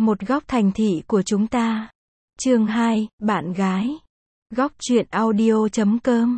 Một góc thành thị của chúng ta. Chương 2, bạn gái. Góc truyện audio.com.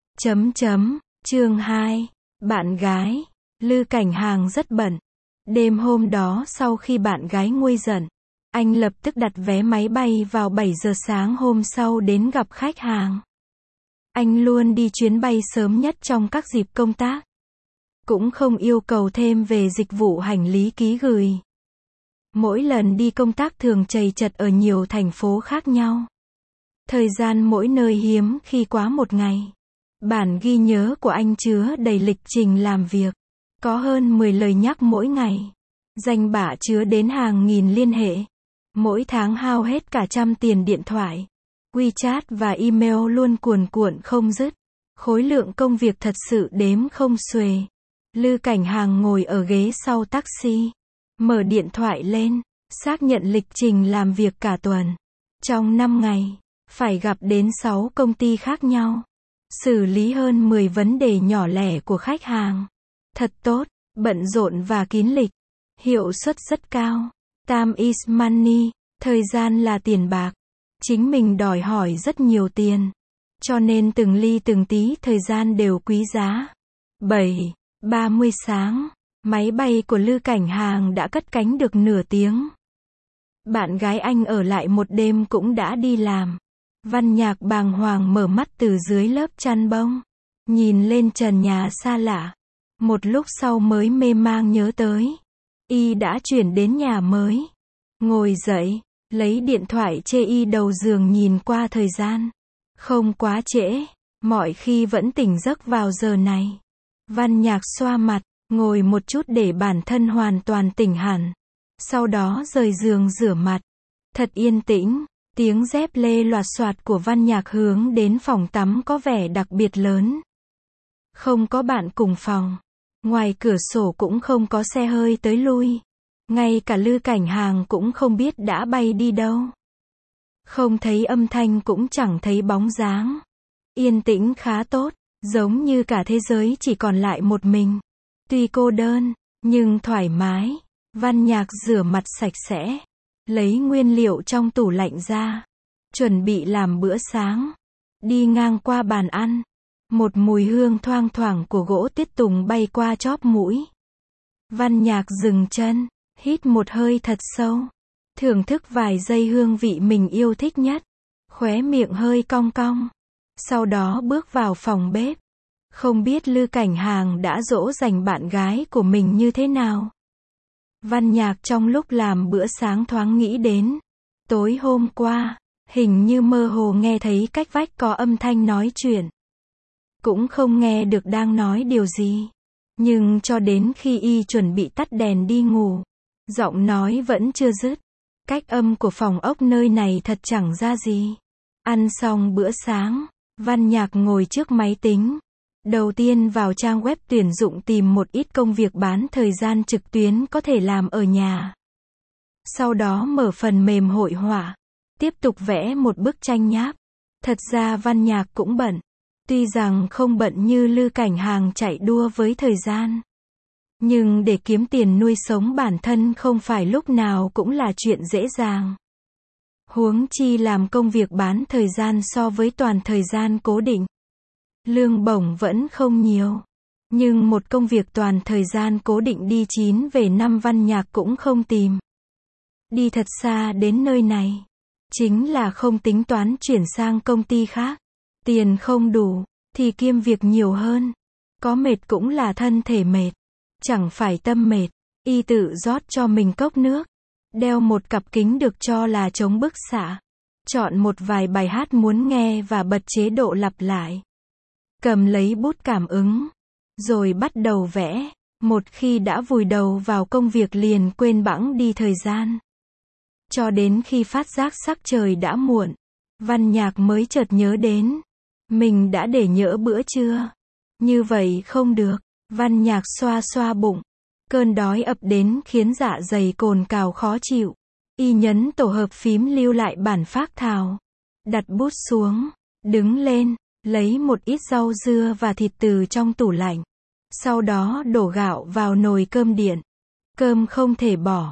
Chương 2, bạn gái. Lư Cảnh Hàng rất bận. Đêm hôm đó sau khi bạn gái nguôi giận, anh lập tức đặt vé máy bay vào 7 giờ sáng hôm sau đến gặp khách hàng. Anh luôn đi chuyến bay sớm nhất trong các dịp công tác. Cũng không yêu cầu thêm về dịch vụ hành lý ký gửi. Mỗi lần đi công tác thường chầy chật ở nhiều thành phố khác nhau. Thời gian mỗi nơi hiếm khi quá một ngày. Bản ghi nhớ của anh chứa đầy lịch trình làm việc. Có hơn 10 lời nhắc mỗi ngày. Danh bạ chứa đến hàng nghìn liên hệ. Mỗi tháng hao hết cả trăm tiền điện thoại. WeChat và email luôn cuồn cuộn không dứt. Khối lượng công việc thật sự đếm không xuể. Lư Cảnh Hàng ngồi ở ghế sau taxi. Mở điện thoại lên. Xác nhận lịch trình làm việc cả tuần. Trong 5 ngày, phải gặp đến 6 công ty khác nhau. Xử lý hơn 10 vấn đề nhỏ lẻ của khách hàng. Thật tốt, bận rộn và kín lịch. Hiệu suất rất cao. Time is money, thời gian là tiền bạc. Chính mình đòi hỏi rất nhiều tiền. Cho nên từng ly từng tí thời gian đều quý giá. 7:30 sáng, máy bay của Lư Cảnh Hàng đã cất cánh được nửa tiếng. Bạn gái anh ở lại một đêm cũng đã đi làm. Văn Nhạc bàng hoàng mở mắt từ dưới lớp chăn bông. Nhìn lên trần nhà xa lạ. Một lúc sau mới mê mang nhớ tới. Y đã chuyển đến nhà mới. Ngồi dậy, lấy điện thoại chê y đầu giường nhìn qua thời gian. Không quá trễ, mọi khi vẫn tỉnh giấc vào giờ này. Văn Nhạc xoa mặt, ngồi một chút để bản thân hoàn toàn tỉnh hẳn. Sau đó rời giường rửa mặt. Thật yên tĩnh, tiếng dép lê loạt soạt của Văn Nhạc hướng đến phòng tắm có vẻ đặc biệt lớn. Không có bạn cùng phòng. Ngoài cửa sổ cũng không có xe hơi tới lui. Ngay cả Lư Cảnh Hàng cũng không biết đã bay đi đâu. Không thấy âm thanh cũng chẳng thấy bóng dáng. Yên tĩnh khá tốt, giống như cả thế giới chỉ còn lại một mình. Tuy cô đơn, nhưng thoải mái. Văn Nhạc rửa mặt sạch sẽ. Lấy nguyên liệu trong tủ lạnh ra. Chuẩn bị làm bữa sáng. Đi ngang qua bàn ăn. Một mùi hương thoang thoảng của gỗ tiết tùng bay qua chóp mũi. Văn Nhạc dừng chân, hít một hơi thật sâu. Thưởng thức vài giây hương vị mình yêu thích nhất. Khóe miệng hơi cong cong. Sau đó bước vào phòng bếp. Không biết Lư Cảnh Hàng đã dỗ dành bạn gái của mình như thế nào. Văn Nhạc trong lúc làm bữa sáng thoáng nghĩ đến. Tối hôm qua, hình như mơ hồ nghe thấy cách vách có âm thanh nói chuyện. Cũng không nghe được đang nói điều gì. Nhưng cho đến khi y chuẩn bị tắt đèn đi ngủ, giọng nói vẫn chưa dứt. Cách âm của phòng ốc nơi này thật chẳng ra gì. Ăn xong bữa sáng, Văn Nhạc ngồi trước máy tính. Đầu tiên vào trang web tuyển dụng tìm một ít công việc bán thời gian trực tuyến có thể làm ở nhà. Sau đó mở phần mềm hội họa. Tiếp tục vẽ một bức tranh nháp. Thật ra Văn Nhạc cũng bận. Tuy rằng không bận như Lư Cảnh Hàng chạy đua với thời gian. Nhưng để kiếm tiền nuôi sống bản thân không phải lúc nào cũng là chuyện dễ dàng. Huống chi làm công việc bán thời gian so với toàn thời gian cố định. Lương bổng vẫn không nhiều. Nhưng một công việc toàn thời gian cố định đi 9 về 5 Văn Nhạc cũng không tìm. Đi thật xa đến nơi này. Chính là không tính toán chuyển sang công ty khác. Tiền không đủ, thì kiêm việc nhiều hơn. Có mệt cũng là thân thể mệt. Chẳng phải tâm mệt. Y tự rót cho mình cốc nước. Đeo một cặp kính được cho là chống bức xạ. Chọn một vài bài hát muốn nghe và bật chế độ lặp lại. Cầm lấy bút cảm ứng. Rồi bắt đầu vẽ. Một khi đã vùi đầu vào công việc liền quên bẵng đi thời gian. Cho đến khi phát giác sắc trời đã muộn. Văn Nhạc mới chợt nhớ đến. Mình đã để nhỡ bữa trưa. Như vậy không được. Văn Nhạc xoa xoa bụng. Cơn đói ập đến khiến dạ dày cồn cào khó chịu. Y nhấn tổ hợp phím lưu lại bản phác thảo. Đặt bút xuống. Đứng lên. Lấy một ít rau dưa và thịt từ trong tủ lạnh. Sau đó đổ gạo vào nồi cơm điện. Cơm không thể bỏ.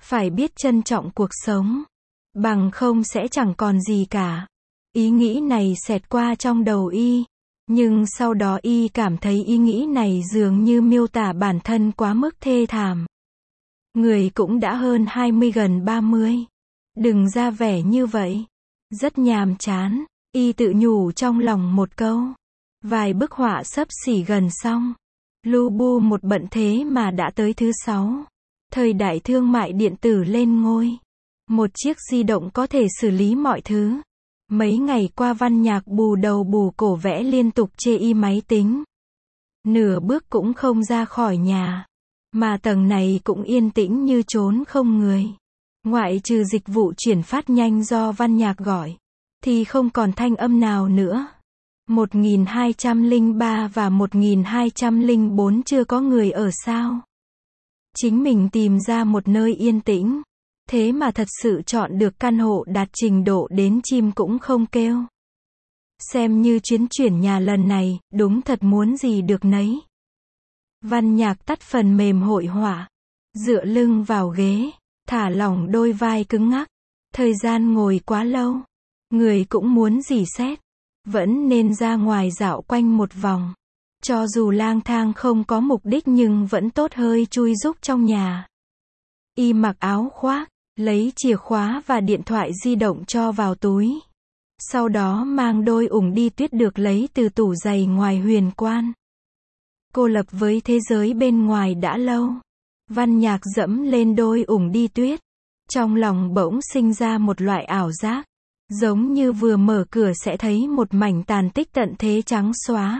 Phải biết trân trọng cuộc sống. Bằng không sẽ chẳng còn gì cả. Ý nghĩ này xẹt qua trong đầu y. Nhưng sau đó y cảm thấy ý nghĩ này dường như miêu tả bản thân quá mức thê thảm. Người cũng đã hơn 20 gần 30. Đừng ra vẻ như vậy. Rất nhàm chán. Y tự nhủ trong lòng một câu. Vài bức họa xấp xỉ gần xong. Lu bu một bận thế mà đã tới thứ 6. Thời đại thương mại điện tử lên ngôi. Một chiếc di động có thể xử lý mọi thứ. Mấy ngày qua Văn Nhạc bù đầu bù cổ vẽ liên tục chê y máy tính. Nửa bước cũng không ra khỏi nhà. Mà tầng này cũng yên tĩnh như trốn không người. Ngoại trừ dịch vụ chuyển phát nhanh do Văn Nhạc gọi. Thì không còn thanh âm nào nữa. 1203 và 1204 chưa có người ở sao? Chính mình tìm ra một nơi yên tĩnh. Thế mà thật sự chọn được căn hộ đạt trình độ đến chim cũng không kêu. Xem như chuyến chuyển nhà lần này, đúng thật muốn gì được nấy. Văn Nhạc tắt phần mềm hội họa. Dựa lưng vào ghế. Thả lỏng đôi vai cứng ngắc. Thời gian ngồi quá lâu. Người cũng muốn rỉ sét. Vẫn nên ra ngoài dạo quanh một vòng. Cho dù lang thang không có mục đích nhưng vẫn tốt hơi chui rúc trong nhà. Y mặc áo khoác. Lấy chìa khóa và điện thoại di động cho vào túi. Sau đó mang đôi ủng đi tuyết được lấy từ tủ giày ngoài Huyền Quan. Cô lập với thế giới bên ngoài đã lâu. Văn Nhạc dẫm lên đôi ủng đi tuyết. Trong lòng bỗng sinh ra một loại ảo giác. Giống như vừa mở cửa sẽ thấy một mảnh tàn tích tận thế trắng xóa.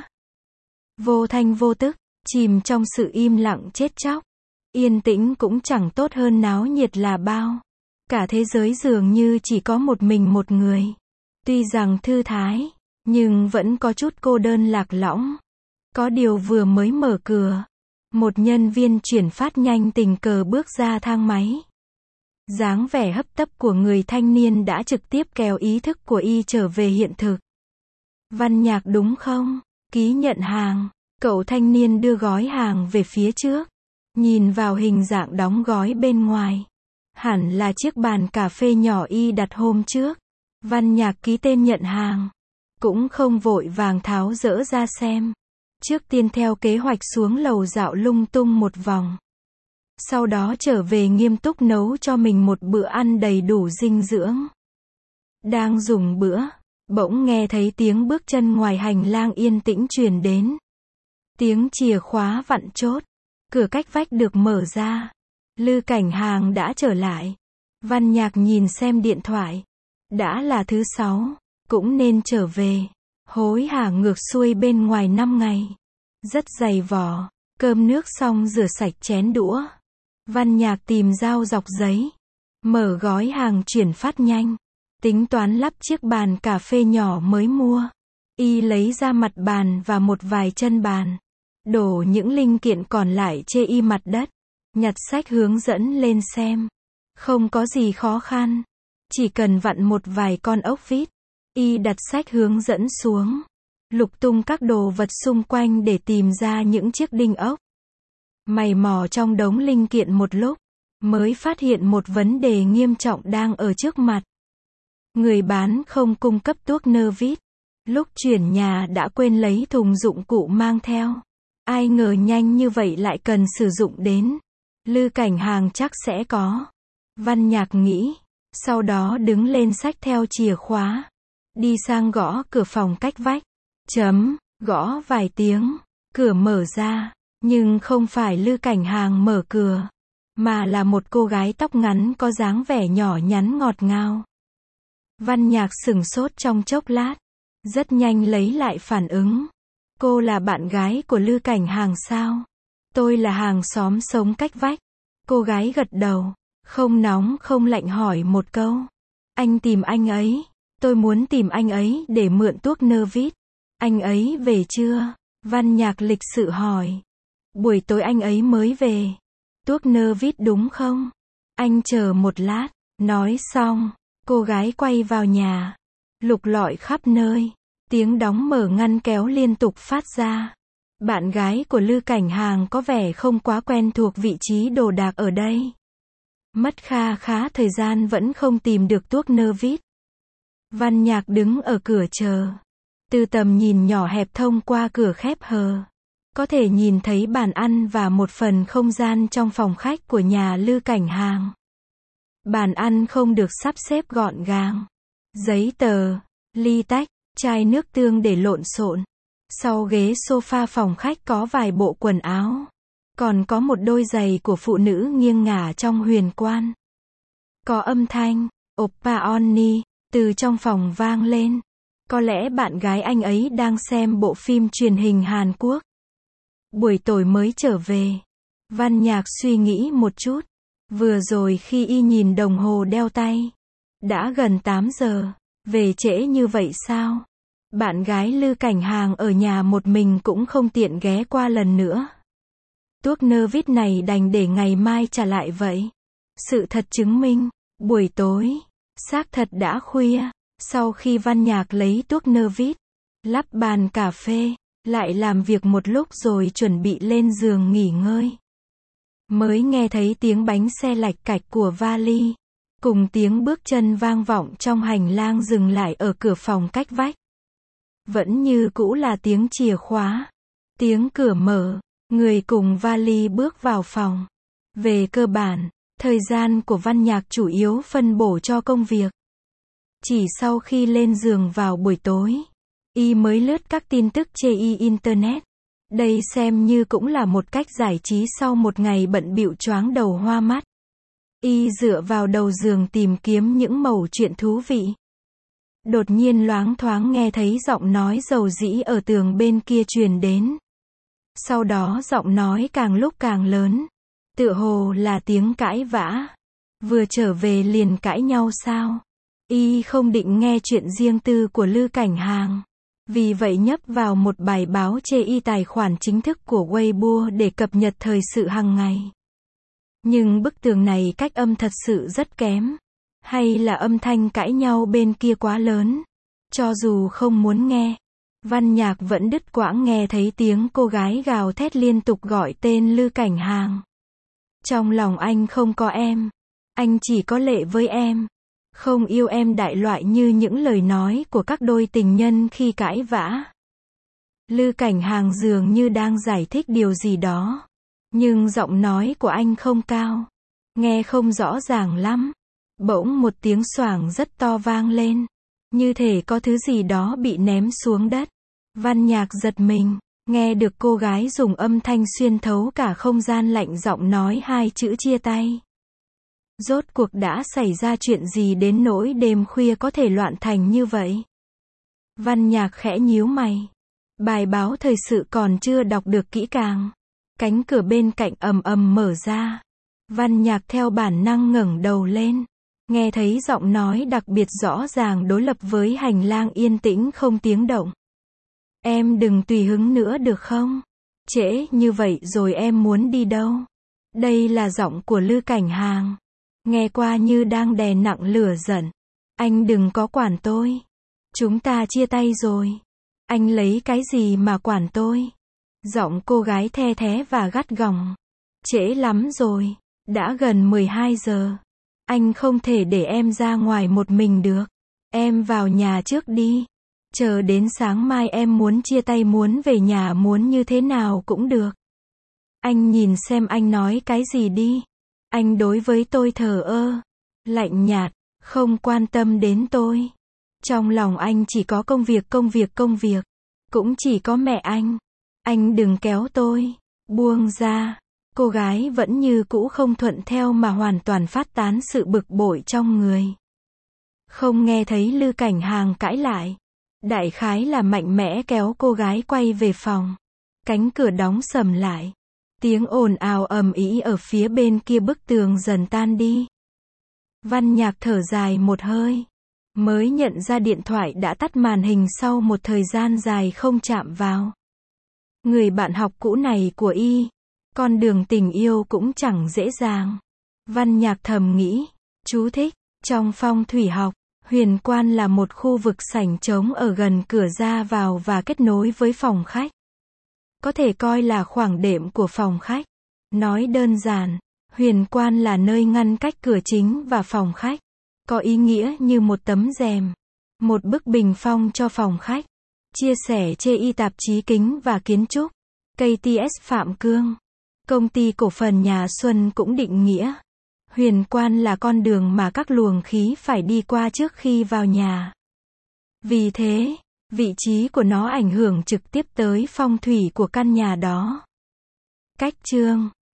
Vô thanh vô tức, chìm trong sự im lặng chết chóc. Yên tĩnh cũng chẳng tốt hơn náo nhiệt là bao. Cả thế giới dường như chỉ có một mình một người. Tuy rằng thư thái, nhưng vẫn có chút cô đơn lạc lõng. Có điều vừa mới mở cửa, một nhân viên chuyển phát nhanh tình cờ bước ra thang máy. Dáng vẻ hấp tấp của người thanh niên đã trực tiếp kéo ý thức của y trở về hiện thực. Văn Nhạc đúng không? Ký nhận hàng. Cậu thanh niên đưa gói hàng về phía trước. Nhìn vào hình dạng đóng gói bên ngoài. Hẳn là chiếc bàn cà phê nhỏ y đặt hôm trước. Văn Nhạc ký tên nhận hàng. Cũng không vội vàng tháo dỡ ra xem. Trước tiên theo kế hoạch xuống lầu dạo lung tung một vòng. Sau đó trở về nghiêm túc nấu cho mình một bữa ăn đầy đủ dinh dưỡng. Đang dùng bữa, bỗng nghe thấy tiếng bước chân ngoài hành lang yên tĩnh truyền đến. Tiếng chìa khóa vặn chốt. Cửa cách vách được mở ra. Lư Cảnh Hàng đã trở lại. Văn Nhạc nhìn xem điện thoại. Đã là thứ 6, cũng nên trở về. Hối hả ngược xuôi bên ngoài 5 ngày. Rất dày vò. Cơm nước xong rửa sạch chén đũa. Văn Nhạc tìm dao dọc giấy. Mở gói hàng chuyển phát nhanh. Tính toán lắp chiếc bàn cà phê nhỏ mới mua. Y lấy ra mặt bàn và một vài chân bàn. Đổ những linh kiện còn lại chê y mặt đất. Nhặt sách hướng dẫn lên xem. Không có gì khó khăn. Chỉ cần vặn một vài con ốc vít. Y đặt sách hướng dẫn xuống. Lục tung các đồ vật xung quanh để tìm ra những chiếc đinh ốc. Mày mò trong đống linh kiện một lúc. Mới phát hiện một vấn đề nghiêm trọng đang ở trước mặt. Người bán không cung cấp tuốc nơ vít. Lúc chuyển nhà đã quên lấy thùng dụng cụ mang theo. Ai ngờ nhanh như vậy lại cần sử dụng đến. Lư Cảnh Hàng chắc sẽ có. Văn Nhạc nghĩ. Sau đó đứng lên xách theo chìa khóa. Đi sang gõ cửa phòng cách vách. Gõ vài tiếng. Cửa mở ra. Nhưng không phải Lư Cảnh Hàng mở cửa. Mà là một cô gái tóc ngắn có dáng vẻ nhỏ nhắn ngọt ngào. Văn Nhạc sửng sốt trong chốc lát. Rất nhanh lấy lại phản ứng. Cô là bạn gái của Lư Cảnh Hàng sao? Tôi là hàng xóm sống cách vách. Cô gái gật đầu. Không nóng không lạnh hỏi một câu. Anh tìm anh ấy. Tôi muốn tìm anh ấy để mượn tuốc nơ vít. Anh ấy về chưa? Văn Nhạc lịch sự hỏi. Buổi tối anh ấy mới về. Tuốc nơ vít đúng không? Anh chờ một lát. Nói xong, cô gái quay vào nhà. Lục lọi khắp nơi. Tiếng đóng mở ngăn kéo liên tục phát ra. Bạn gái của Lư Cảnh Hàng có vẻ không quá quen thuộc vị trí đồ đạc ở đây. Mất kha khá thời gian vẫn không tìm được tuốc nơ vít. Văn Nhạc đứng ở cửa chờ. Từ tầm nhìn nhỏ hẹp thông qua cửa khép hờ, có thể nhìn thấy bàn ăn và một phần không gian trong phòng khách của nhà Lư Cảnh Hàng. Bàn ăn không được sắp xếp gọn gàng. Giấy tờ, ly tách, chai nước tương để lộn xộn. Sau ghế sofa phòng khách có vài bộ quần áo. Còn có một đôi giày của phụ nữ nghiêng ngả trong huyền quan. Có âm thanh, Oppa Onni, từ trong phòng vang lên. Có lẽ bạn gái anh ấy đang xem bộ phim truyền hình Hàn Quốc. Buổi tối mới trở về. Văn Nhạc suy nghĩ một chút. Vừa rồi khi y nhìn đồng hồ đeo tay. Đã gần 8 giờ. Về trễ như vậy sao? Bạn gái Lư Cảnh Hàng ở nhà một mình cũng không tiện ghé qua lần nữa. Tuốc nơ vít này đành để ngày mai trả lại vậy. Sự thật chứng minh, buổi tối, xác thật đã khuya. Sau khi Văn Nhạc lấy tuốc nơ vít, lắp bàn cà phê, lại làm việc một lúc rồi chuẩn bị lên giường nghỉ ngơi. Mới nghe thấy tiếng bánh xe lạch cạch của vali, cùng tiếng bước chân vang vọng trong hành lang dừng lại ở cửa phòng cách vách. Vẫn như cũ là tiếng chìa khóa. Tiếng cửa mở, người cùng vali bước vào phòng. Về cơ bản, thời gian của Văn Nhạc chủ yếu phân bổ cho công việc. Chỉ sau khi lên giường vào buổi tối, y mới lướt các tin tức trên Internet. Đây xem như cũng là một cách giải trí sau một ngày bận bịu choáng đầu hoa mắt. Y dựa vào đầu giường tìm kiếm những mẩu chuyện thú vị. Đột nhiên loáng thoáng nghe thấy giọng nói dầu dĩ ở tường bên kia truyền đến. Sau đó giọng nói càng lúc càng lớn. Tựa hồ là tiếng cãi vã. Vừa trở về liền cãi nhau sao? Y không định nghe chuyện riêng tư của Lư Cảnh Hàng. Vì vậy nhấp vào một bài báo chê y tài khoản chính thức của Weibo để cập nhật thời sự hàng ngày. Nhưng bức tường này cách âm thật sự rất kém. Hay là âm thanh cãi nhau bên kia quá lớn? Cho dù không muốn nghe, Văn Nhạc vẫn đứt quãng nghe thấy tiếng cô gái gào thét liên tục gọi tên Lư Cảnh Hàng. Trong lòng anh không có em. Anh chỉ có lệ với em. Không yêu em đại loại như những lời nói của các đôi tình nhân khi cãi vã. Lư Cảnh Hàng dường như đang giải thích điều gì đó. Nhưng giọng nói của anh không cao. Nghe không rõ ràng lắm. Bỗng một tiếng xoảng rất to vang lên. Như thể có thứ gì đó bị ném xuống đất. Văn Nhạc giật mình. Nghe được cô gái dùng âm thanh xuyên thấu cả không gian lạnh giọng nói hai chữ chia tay. Rốt cuộc đã xảy ra chuyện gì đến nỗi đêm khuya có thể loạn thành như vậy? Văn Nhạc khẽ nhíu mày. Bài báo thời sự còn chưa đọc được kỹ càng. Cánh cửa bên cạnh ầm ầm mở ra. Văn Nhạc theo bản năng ngẩng đầu lên. Nghe thấy giọng nói đặc biệt rõ ràng đối lập với hành lang yên tĩnh không tiếng động. Em đừng tùy hứng nữa được không? Trễ như vậy rồi em muốn đi đâu? Đây là giọng của Lư Cảnh Hàng. Nghe qua như đang đè nặng lửa giận. Anh đừng có quản tôi. Chúng ta chia tay rồi. Anh lấy cái gì mà quản tôi? Giọng cô gái the thé và gắt gỏng. Trễ lắm rồi. Đã gần 12 giờ. Anh không thể để em ra ngoài một mình được. Em vào nhà trước đi. Chờ đến sáng mai em muốn chia tay muốn về nhà muốn như thế nào cũng được. Anh nhìn xem anh nói cái gì đi. Anh đối với tôi thờ ơ, lạnh nhạt, không quan tâm đến tôi. Trong lòng anh chỉ có công việc. Cũng chỉ có mẹ anh. Anh đừng kéo tôi. Buông ra. Cô gái vẫn như cũ không thuận theo mà hoàn toàn phát tán sự bực bội trong người. Không nghe thấy Lư Cảnh Hàng cãi lại. Đại khái là mạnh mẽ kéo cô gái quay về phòng. Cánh cửa đóng sầm lại. Tiếng ồn ào ầm ĩ ở phía bên kia bức tường dần tan đi. Văn Nhạc thở dài một hơi. Mới nhận ra điện thoại đã tắt màn hình sau một thời gian dài không chạm vào. Người bạn học cũ này của y. Con đường tình yêu cũng chẳng dễ dàng. Văn Nhạc thầm nghĩ. Chú thích. Trong phong thủy học, huyền quan là một khu vực sảnh trống ở gần cửa ra vào và kết nối với phòng khách. Có thể coi là khoảng đệm của phòng khách. Nói đơn giản, Huyền quan là nơi ngăn cách cửa chính và phòng khách. Có ý nghĩa như một tấm rèm. Một bức bình phong cho phòng khách. Chia sẻ chê y tạp chí Kính và Kiến trúc. KTS Phạm Cương. Công ty cổ phần Nhà Xuân cũng định nghĩa. Huyền quan là con đường mà các luồng khí phải đi qua trước khi vào nhà. Vì thế, vị trí của nó ảnh hưởng trực tiếp tới phong thủy của căn nhà đó. Cách chương